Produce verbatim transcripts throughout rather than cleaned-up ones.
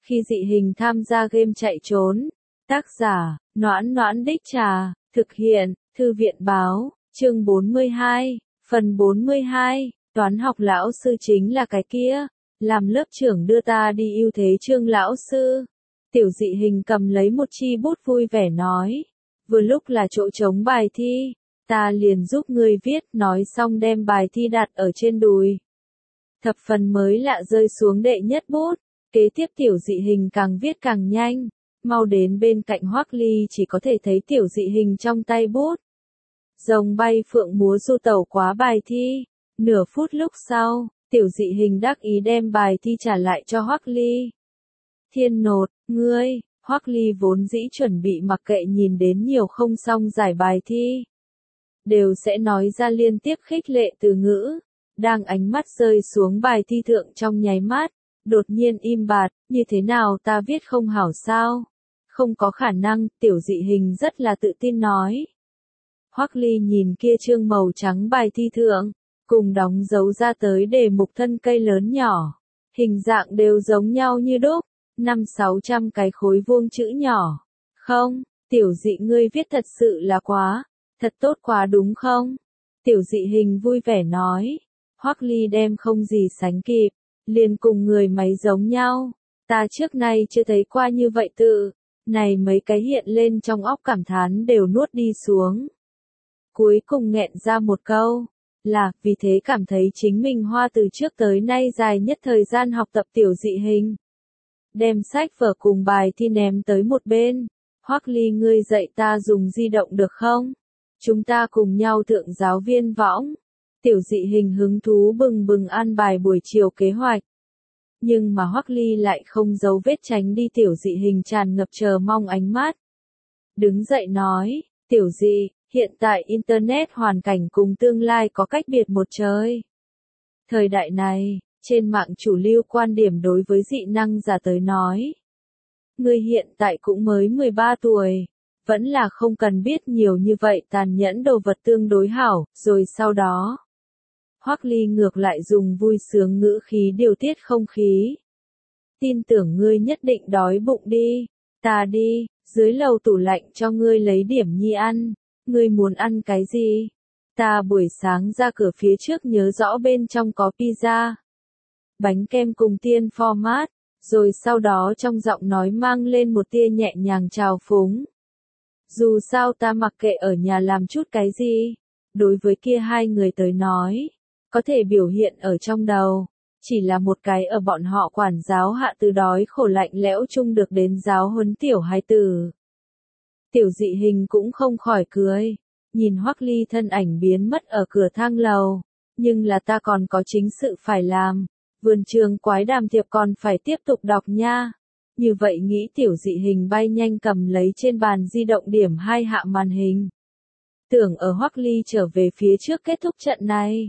Khi dị hình tham gia game chạy trốn. Tác giả, Noãn Noãn Đích Trà, thực hiện, Thư viện Báo, chương bốn mươi hai, phần bốn mươi hai, toán học lão sư chính là cái kia, làm lớp trưởng đưa ta đi ưu thế trương lão sư. Tiểu dị hình cầm lấy một chi bút vui vẻ nói, vừa lúc là chỗ trống bài thi, ta liền giúp ngươi viết, nói xong đem bài thi đặt ở trên đùi. Thập phần mới lạ rơi xuống đệ nhất bút, kế tiếp tiểu dị hình càng viết càng nhanh, mau đến bên cạnh Hoắc Ly chỉ có thể thấy tiểu dị hình trong tay bút. Rồng bay phượng múa du tẩu quá bài thi, nửa phút lúc sau, tiểu dị hình đắc ý đem bài thi trả lại cho Hoắc Ly. Thiên nột, ngươi, Hoắc Ly vốn dĩ chuẩn bị mặc kệ nhìn đến nhiều không xong giải bài thi, đều sẽ nói ra liên tiếp khích lệ từ ngữ, đang ánh mắt rơi xuống bài thi thượng trong nháy mắt, đột nhiên im bặt, như thế nào ta viết không hảo sao? Không có khả năng, tiểu dị hình rất là tự tin nói. Hoắc Ly nhìn kia chương màu trắng bài thi thượng, cùng đóng dấu ra tới đề mục thân cây lớn nhỏ, hình dạng đều giống nhau như đúc, năm sáu trăm cái khối vuông chữ nhỏ. Không, tiểu dị ngươi viết thật sự là quá, thật tốt quá đúng không? Tiểu dị hình vui vẻ nói. Hoắc Ly đem không gì sánh kịp, liền cùng người máy giống nhau. Ta trước nay chưa thấy qua như vậy tự, này mấy cái hiện lên trong óc cảm thán đều nuốt đi xuống. Cuối cùng nghẹn ra một câu, là, vì thế cảm thấy chính mình hoa từ trước tới nay dài nhất thời gian học tập tiểu dị hình. Đem sách vở cùng bài thi ném tới một bên, Hoắc Ly ngươi dạy ta dùng di động được không? Chúng ta cùng nhau thượng giáo viên võng. Tiểu dị hình hứng thú bừng bừng an bài buổi chiều kế hoạch. Nhưng mà Hoắc Ly lại không giấu vết tránh đi tiểu dị hình tràn ngập chờ mong ánh mắt. Đứng dậy nói, tiểu dị, hiện tại Internet hoàn cảnh cùng tương lai có cách biệt một trời. Thời đại này, trên mạng chủ lưu quan điểm đối với dị năng giả tới nói. Ngươi hiện tại cũng mới mười ba tuổi, vẫn là không cần biết nhiều như vậy tàn nhẫn đồ vật tương đối hảo, rồi sau đó. Hoắc Ly ngược lại dùng vui sướng ngữ khí điều tiết không khí. Tin tưởng ngươi nhất định đói bụng đi, ta đi, dưới lầu tủ lạnh cho ngươi lấy điểm nhi ăn, ngươi muốn ăn cái gì? Ta buổi sáng ra cửa phía trước nhớ rõ bên trong có pizza, bánh kem cùng tiên format, rồi sau đó trong giọng nói mang lên một tia nhẹ nhàng trào phúng. Dù sao ta mặc kệ ở nhà làm chút cái gì, đối với kia hai người tới nói. Có thể biểu hiện ở trong đầu, chỉ là một cái ở bọn họ quản giáo hạ từ đói khổ lạnh lẽo chung được đến giáo huấn tiểu hài tử. Tiểu dị hình cũng không khỏi cười, nhìn Hoắc Ly thân ảnh biến mất ở cửa thang lầu, nhưng là ta còn có chính sự phải làm, vườn trường quái đàm thiệp còn phải tiếp tục đọc nha. Như vậy nghĩ tiểu dị hình bay nhanh cầm lấy trên bàn di động điểm hai hạ màn hình. Tưởng ở Hoắc Ly trở về phía trước kết thúc trận này.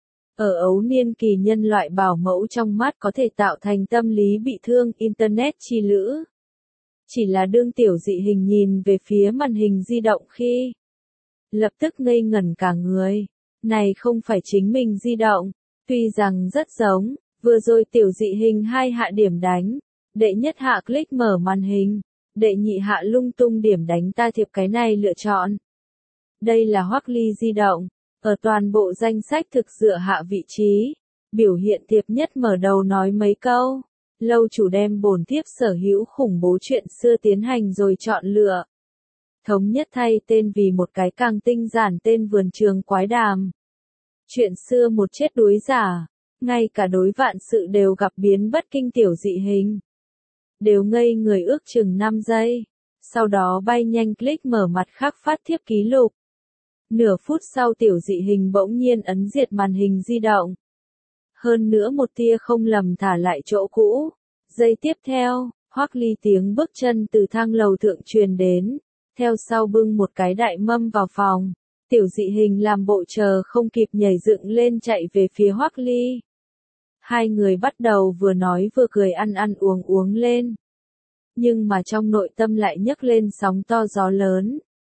Ở ấu niên kỳ nhân loại bảo mẫu trong mắt có thể tạo thành tâm lý bị thương Internet chi lữ. Chỉ là đương tiểu dị hình nhìn về phía màn hình di động khi. Lập tức ngây ngẩn cả người. Này không phải chính mình di động. Tuy rằng rất giống, vừa rồi tiểu dị hình hai hạ điểm đánh. Đệ nhất hạ click mở màn hình. Đệ nhị hạ lung tung điểm đánh ta thiệp cái này lựa chọn. Đây là Hoắc Ly di động. Ở toàn bộ danh sách thực dựa hạ vị trí, biểu hiện thiệp nhất mở đầu nói mấy câu, lâu chủ đem bổn thiếp sở hữu khủng bố chuyện xưa tiến hành rồi chọn lựa. Thống nhất thay tên vì một cái càng tinh giản tên vườn trường quái đàm. Chuyện xưa một chết đuối giả, ngay cả đối vạn sự đều gặp biến bất kinh tiểu dị hình. Đều ngây người ước chừng năm giây, sau đó bay nhanh click mở mặt khác phát thiếp ký lục. Nửa phút sau tiểu dị hình bỗng nhiên ấn diệt màn hình di động. Hơn nữa một tia không lầm thả lại chỗ cũ. Giây tiếp theo, Hoắc Ly tiếng bước chân từ thang lầu thượng truyền đến. Theo sau bưng một cái đại mâm vào phòng. Tiểu dị hình làm bộ chờ không kịp nhảy dựng lên chạy về phía Hoắc Ly. Hai người bắt đầu vừa nói vừa cười ăn ăn uống uống lên. Nhưng mà trong nội tâm lại nhấc lên sóng to gió lớn.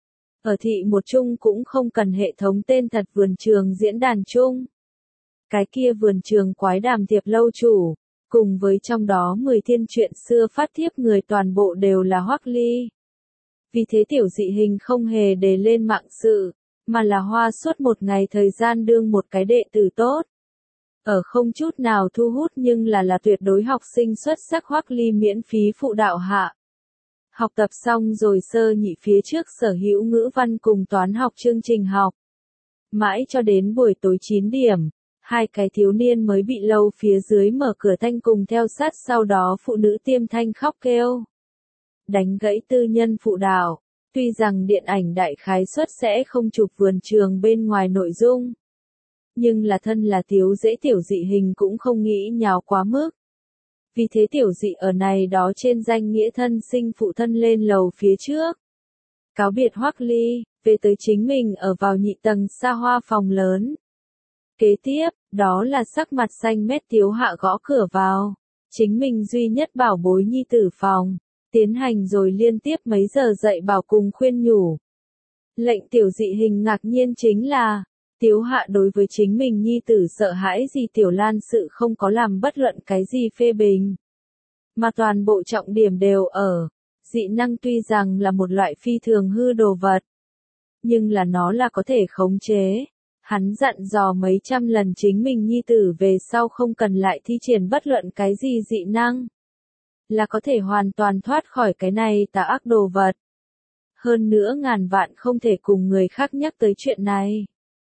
Ở thị một chung cũng không cần hệ thống tên thật vườn trường diễn đàn chung. Cái kia vườn trường quái đàm thiệp lâu chủ, cùng với trong đó mười thiên chuyện xưa phát thiếp người toàn bộ đều là Hoắc Ly. Vì thế tiểu dị hình không hề đề lên mạng sự, mà là hoa suốt một ngày thời gian đương một cái đệ tử tốt. Ở không chút nào thu hút nhưng là là tuyệt đối học sinh xuất sắc Hoắc Ly miễn phí phụ đạo hạ. Học tập xong rồi sơ nhị phía trước sở hữu ngữ văn cùng toán học chương trình học. Mãi cho đến buổi tối chín điểm, hai cái thiếu niên mới bị lâu phía dưới mở cửa thanh cùng theo sát sau đó phụ nữ tiêm thanh khóc kêu. Đánh gãy tư nhân phụ đạo, tuy rằng điện ảnh đại khái suất sẽ không chụp vườn trường bên ngoài nội dung. Nhưng là thân là thiếu dễ tiểu dị hình cũng không nghĩ nhào quá mức. Vì thế tiểu dị ở này đó trên danh nghĩa thân sinh phụ thân lên lầu phía trước. Cáo biệt Hoắc Ly, về tới chính mình ở vào nhị tầng xa hoa phòng lớn. Kế tiếp, đó là sắc mặt xanh mét Tiếu Hạ gõ cửa vào. Chính mình duy nhất bảo bối nhi tử phòng. Tiến hành rồi liên tiếp mấy giờ dạy bảo cùng khuyên nhủ. Lệnh tiểu dị hình ngạc nhiên chính là, Tiếu Hạ đối với chính mình nhi tử sợ hãi gì Tiểu Lan sự không có làm bất luận cái gì phê bình. Mà toàn bộ trọng điểm đều ở, dị năng tuy rằng là một loại phi thường hư đồ vật. Nhưng là nó là có thể khống chế. Hắn dặn dò mấy trăm lần chính mình nhi tử về sau không cần lại thi triển bất luận cái gì dị năng. Là có thể hoàn toàn thoát khỏi cái này tà ác đồ vật. Hơn nữa ngàn vạn không thể cùng người khác nhắc tới chuyện này.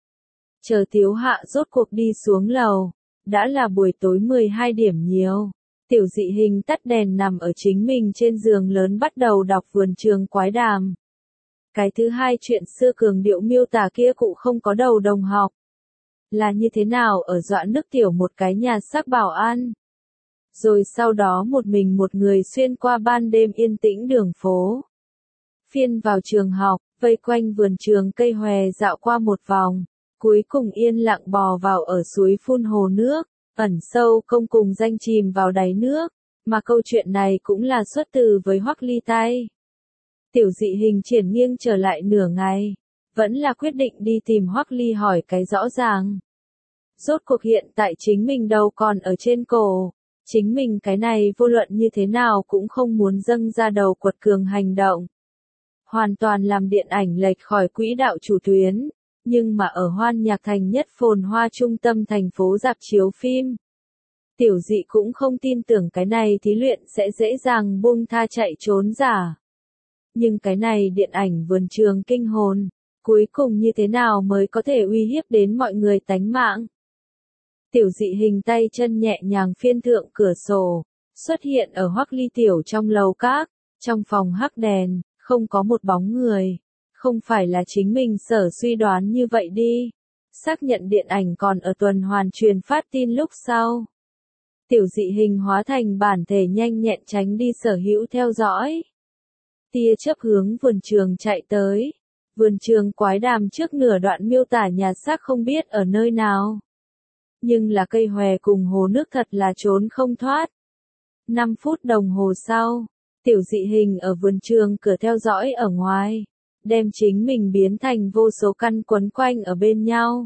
Chờ Tiếu Hạ rốt cuộc đi xuống lầu, đã là buổi tối mười hai điểm nhiều. Tiểu dị hình tắt đèn nằm ở chính mình trên giường lớn bắt đầu đọc vườn trường quái đàm. Cái thứ hai chuyện xưa cường điệu miêu tả kia cụ không có đầu đồng học. Là như thế nào ở dọa nước tiểu một cái nhà xác bảo an. Rồi sau đó một mình một người xuyên qua ban đêm yên tĩnh đường phố. Phiên vào trường học, vây quanh vườn trường cây hòe dạo qua một vòng. Cuối cùng yên lặng bò vào ở suối phun hồ nước, ẩn sâu không cùng danh chìm vào đáy nước, mà câu chuyện này cũng là xuất từ với Hoắc Ly tay. Tiểu dị hình triển nghiêng trở lại nửa ngày, vẫn là quyết định đi tìm Hoắc Ly hỏi cái rõ ràng. Rốt cuộc hiện tại chính mình đâu còn ở trên cổ, chính mình cái này vô luận như thế nào cũng không muốn dâng ra đầu quật cường hành động. Hoàn toàn làm điện ảnh lệch khỏi quỹ đạo chủ tuyến. Nhưng mà ở Hoan Nhạc Thành nhất phồn hoa trung tâm thành phố rạp chiếu phim. Tiểu dị cũng không tin tưởng cái này thí luyện sẽ dễ dàng buông tha chạy trốn giả. Nhưng cái này điện ảnh vườn trường kinh hồn, cuối cùng như thế nào mới có thể uy hiếp đến mọi người tánh mạng. Tiểu dị hình tay chân nhẹ nhàng phiên thượng cửa sổ, xuất hiện ở Hoắc Ly tiểu trong lầu các, trong phòng hắc đèn, không có một bóng người. Không phải là chính mình sở suy đoán như vậy đi. Xác nhận điện ảnh còn ở tuần hoàn truyền phát tin lúc sau. Tiểu dị hình hóa thành bản thể nhanh nhẹn tránh đi sở hữu theo dõi. Tia chớp hướng vườn trường chạy tới. Vườn trường quái đàm trước nửa đoạn miêu tả nhà xác không biết ở nơi nào. Nhưng là cây hòe cùng hồ nước thật là trốn không thoát. năm phút đồng hồ sau, tiểu dị hình ở vườn trường cửa theo dõi ở ngoài. Đem chính mình biến thành vô số căn quấn quanh ở bên nhau.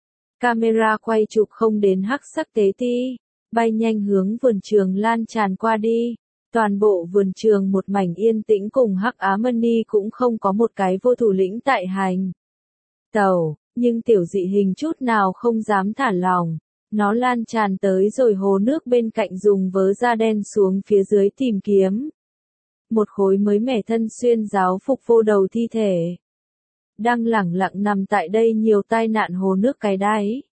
Camera quay chụp không đến hắc sắc tế ti, bay nhanh hướng vườn trường lan tràn qua đi. Toàn bộ vườn trường một mảnh yên tĩnh cùng hắc Á-mân-ni cũng không có một cái vô thủ lĩnh tại hành. Tàu, nhưng tiểu dị hình chút nào không dám thả lỏng. Nó lan tràn tới rồi hồ nước bên cạnh dùng vớ da đen xuống phía dưới tìm kiếm. Một khối mới mẻ thân xuyên giáo phục vô đầu thi thể. Đang lẳng lặng nằm tại đây nhiều tai nạn hồ nước cái đáy.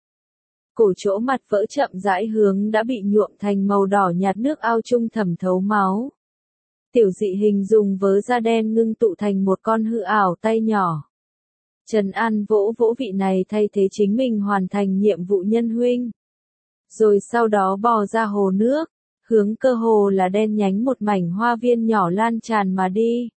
Cổ chỗ mặt vỡ chậm rãi hướng đã bị nhuộm thành màu đỏ nhạt nước ao chung thẩm thấu máu. Tiểu dị hình dùng vớ da đen ngưng tụ thành một con hư ảo tay nhỏ. Trần An vỗ vỗ vị này thay thế chính mình hoàn thành nhiệm vụ nhân huynh. Rồi sau đó bò ra hồ nước. Hướng cơ hồ là đen nhánh một mảnh hoa viên nhỏ lan tràn mà đi.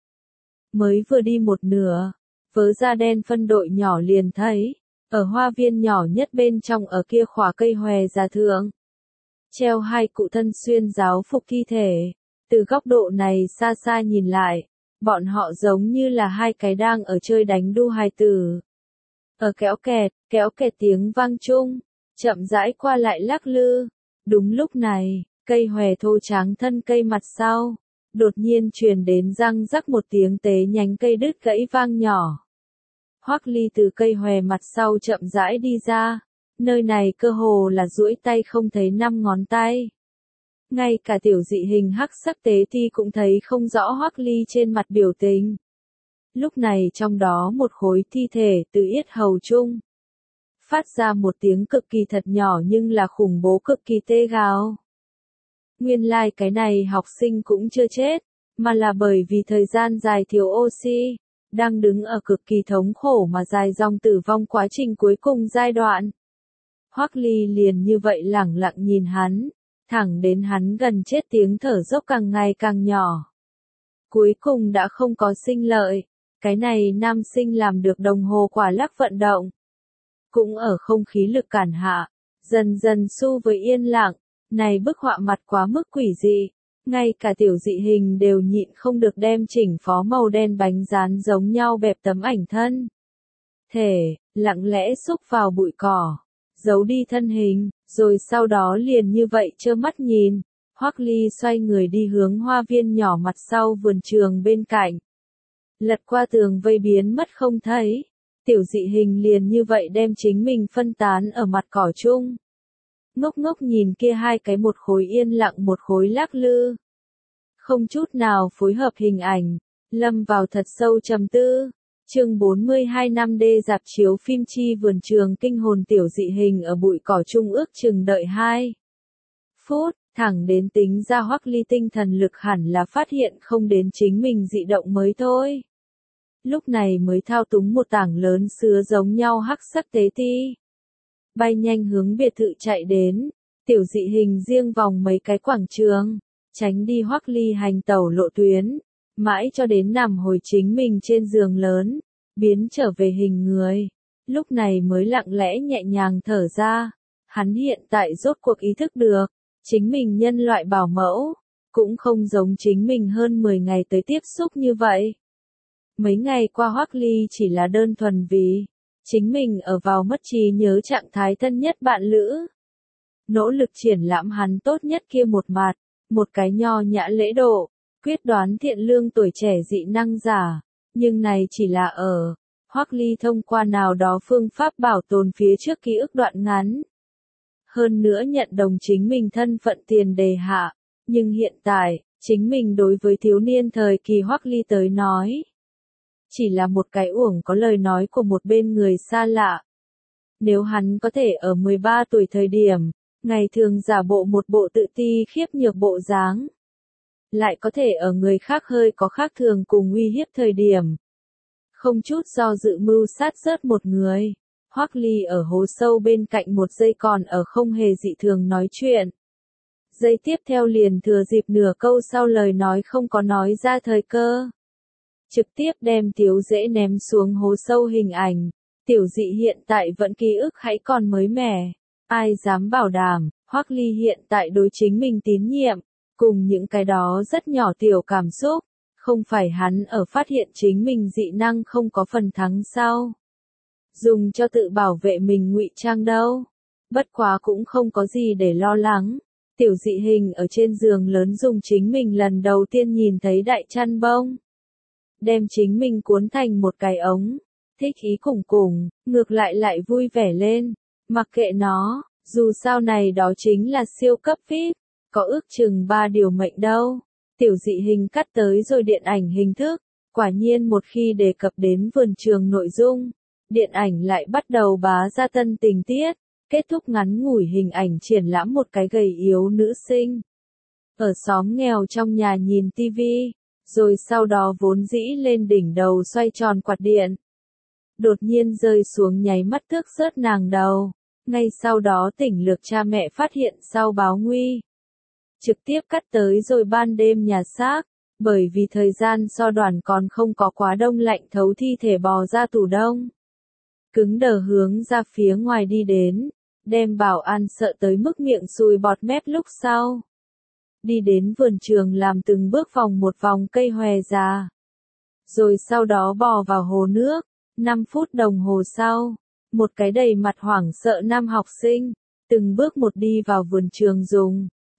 Mới vừa đi một nửa, vớ da đen phân đội nhỏ liền thấy, ở hoa viên nhỏ nhất bên trong ở kia khỏa cây hòe già thượng. Treo hai cụ thân xuyên giáo phục thi thể, từ góc độ này xa xa nhìn lại, bọn họ giống như là hai cái đang ở chơi đánh đu hài tử. Ở kéo kẹt, kéo kẹt tiếng vang chung, chậm rãi qua lại lắc lư. Đúng lúc này, Cây hòe thô tráng thân cây mặt sau, đột nhiên truyền đến răng rắc một tiếng tế nhánh cây đứt gãy vang nhỏ. Hoắc Ly từ cây hòe mặt sau chậm rãi đi ra, nơi này cơ hồ là duỗi tay không thấy năm ngón tay. Ngay cả tiểu dị hình hắc sắc tế thi cũng thấy không rõ Hoắc Ly trên mặt biểu tình. Lúc này trong đó một khối thi thể từ yết hầu chung, phát ra một tiếng cực kỳ thật nhỏ nhưng là khủng bố cực kỳ tê gào. Nguyên lai like cái này học sinh cũng chưa chết, mà là bởi vì thời gian dài thiếu oxy, đang đứng ở cực kỳ thống khổ mà dài dòng tử vong quá trình cuối cùng giai đoạn. Hoắc Ly liền như vậy lẳng lặng nhìn hắn, thẳng đến hắn gần chết tiếng thở dốc càng ngày càng nhỏ. Cuối cùng đã không có sinh lợi, cái này nam sinh làm được đồng hồ quả lắc vận động. Cũng ở không khí lực cản hạ, dần dần xu với yên lặng, này bức họa mặt quá mức quỷ dị, ngay cả tiểu dị hình đều nhịn không được đem chỉnh phó màu đen bánh rán giống nhau bẹp tấm ảnh thân thể, lặng lẽ xúc vào bụi cỏ, giấu đi thân hình, rồi sau đó liền như vậy trơ mắt nhìn. Hoắc Ly xoay người đi hướng hoa viên nhỏ mặt sau vườn trường bên cạnh. Lật qua tường vây biến mất không thấy, tiểu dị hình liền như vậy đem chính mình phân tán ở mặt cỏ chung. Ngốc ngốc nhìn kia hai cái một khối yên lặng một khối lắc lư. Không chút nào phối hợp hình ảnh, lâm vào thật sâu trầm tư. Chương bốn mươi hai năm đê dạp chiếu phim chi vườn trường kinh hồn tiểu dị hình ở bụi cỏ chung ước chừng đợi hai phút, thẳng đến tính ra Hoắc Ly tinh thần lực hẳn là phát hiện không đến chính mình dị động mới thôi. Lúc này mới thao túng một tảng lớn sứa giống nhau hắc sắc tế ti. Bay nhanh hướng biệt thự chạy đến, tiểu dị hình riêng vòng mấy cái quảng trường, tránh đi Hoắc Ly hành tẩu lộ tuyến, mãi cho đến nằm hồi chính mình trên giường lớn, biến trở về hình người. Lúc này mới lặng lẽ nhẹ nhàng thở ra, hắn hiện tại rốt cuộc ý thức được, chính mình nhân loại bảo mẫu, cũng không giống chính mình hơn mười ngày tới tiếp xúc như vậy. Mấy ngày qua Hoắc Ly chỉ là đơn thuần vì chính mình ở vào mất trí nhớ trạng thái thân nhất bạn lữ. Nỗ lực triển lãm hắn tốt nhất kia một mặt, một cái nho nhã lễ độ, quyết đoán thiện lương tuổi trẻ dị năng giả, nhưng này chỉ là ở Hoắc Ly thông qua nào đó phương pháp bảo tồn phía trước ký ức đoạn ngắn. Hơn nữa nhận đồng chính mình thân phận tiền đề hạ, nhưng hiện tại, chính mình đối với thiếu niên thời kỳ Hoắc Ly tới nói, chỉ là một cái uổng có lời nói của một bên người xa lạ. Nếu hắn có thể ở mười ba tuổi thời điểm, ngày thường giả bộ một bộ tự ti khiếp nhược bộ dáng, lại có thể ở người khác hơi có khác thường cùng uy hiếp thời điểm, không chút do dự mưu sát rớt một người. Hoắc Ly ở hố sâu bên cạnh một giây còn ở không hề dị thường nói chuyện. Giây tiếp theo liền thừa dịp nửa câu sau lời nói không có nói ra thời cơ, trực tiếp đem Tiếu Dễ ném xuống hố sâu hình ảnh. Tiểu dị hiện tại vẫn ký ức hãy còn mới mẻ. Ai dám bảo đảm, Hoắc Ly hiện tại đối chính mình tín nhiệm, cùng những cái đó rất nhỏ tiểu cảm xúc, không phải hắn ở phát hiện chính mình dị năng không có phần thắng sau, dùng cho tự bảo vệ mình ngụy trang đâu. Bất quá cũng không có gì để lo lắng. Tiểu dị hình ở trên giường lớn dùng chính mình lần đầu tiên nhìn thấy đại chăn bông, đem chính mình cuốn thành một cái ống, thích ý cùng cùng, ngược lại lại vui vẻ lên, mặc kệ nó, dù sao này đó chính là siêu cấp vê i pê, có ước chừng ba điều mệnh đâu. Tiểu dị hình cắt tới rồi điện ảnh hình thức, quả nhiên một khi đề cập đến vườn trường nội dung, điện ảnh lại bắt đầu bá ra tân tình tiết, kết thúc ngắn ngủi hình ảnh triển lãm một cái gầy yếu nữ sinh ở xóm nghèo trong nhà nhìn tivi, rồi sau đó vốn dĩ lên đỉnh đầu xoay tròn quạt điện, đột nhiên rơi xuống nháy mắt tước rớt nàng đầu. Ngay sau đó tỉnh lược cha mẹ phát hiện sau báo nguy, trực tiếp cắt tới rồi ban đêm nhà xác, bởi vì thời gian so đoàn còn không có quá đông lạnh thấu thi thể bò ra tủ đông, cứng đờ hướng ra phía ngoài đi đến, đem bảo an sợ tới mức miệng sùi bọt mép. Lúc sau đi đến vườn trường làm từng bước vòng một vòng cây hòe già, rồi sau đó bò vào hồ nước. Năm phút đồng hồ sau, một cái đầy mặt hoảng sợ nam học sinh, từng bước một đi vào vườn trường dùng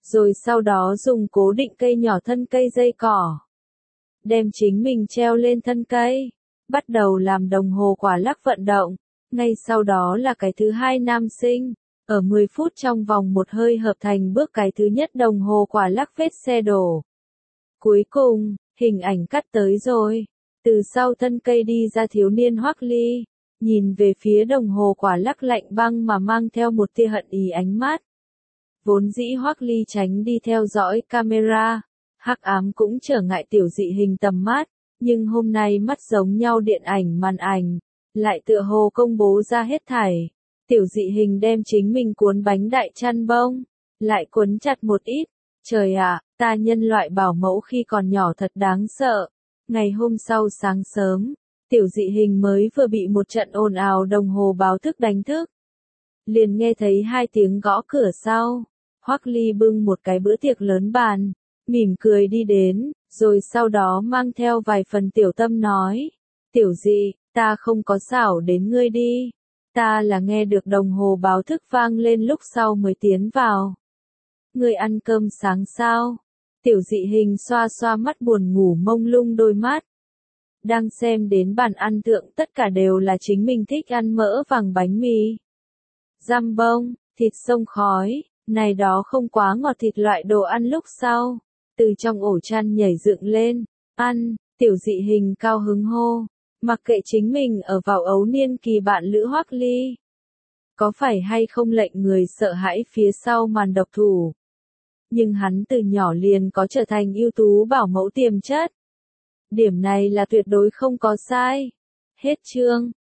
rồi sau đó dùng cố định cây nhỏ thân cây dây cỏ. Đem chính mình treo lên thân cây, bắt đầu làm đồng hồ quả lắc vận động. Ngay sau đó là cái thứ hai nam sinh, ở mười phút trong vòng một hơi hợp thành bước cái thứ nhất đồng hồ quả lắc vết xe đổ. Cuối cùng, hình ảnh cắt tới rồi. Từ sau thân cây đi ra thiếu niên Hoắc Ly, nhìn về phía đồng hồ quả lắc lạnh băng mà mang theo một tia hận ý ánh mắt. Vốn dĩ Hoắc Ly tránh đi theo dõi camera, hắc ám cũng trở ngại tiểu dị hình tầm mắt, nhưng hôm nay mắt giống nhau điện ảnh màn ảnh, lại tựa hồ công bố ra hết thảy. Tiểu dị hình đem chính mình cuốn bánh đại chăn bông, lại cuốn chặt một ít. Trời ạ, ta nhân loại bảo mẫu khi còn nhỏ thật đáng sợ. Ngày hôm sau sáng sớm, tiểu dị hình mới vừa bị một trận ồn ào đồng hồ báo thức đánh thức. Liền nghe thấy hai tiếng gõ cửa sau. Hoắc Ly bưng một cái bữa tiệc lớn bàn, mỉm cười đi đến, rồi sau đó mang theo vài phần tiểu tâm nói. Tiểu dị, ta không có xảo đến ngươi đi. Ta là nghe được đồng hồ báo thức vang lên lúc sau mới tiến vào. Ngươi ăn cơm sáng sao? Tiểu dị hình xoa xoa mắt buồn ngủ mông lung đôi mắt. Đang xem đến bàn ăn thượng tất cả đều là chính mình thích ăn mỡ vàng bánh mì. Giam bông, thịt sông khói, này đó không quá ngọt thịt loại đồ ăn lúc sau. Từ trong ổ chăn nhảy dựng lên, ăn, tiểu dị hình cao hứng hô. Mặc kệ chính mình ở vào ấu niên kỳ bạn lữ Hoắc Ly. Có phải hay không lệnh người sợ hãi phía sau màn độc thủ. Nhưng hắn từ nhỏ liền có trở thành ưu tú bảo mẫu tiềm chất. Điểm này là tuyệt đối không có sai. Hết chương.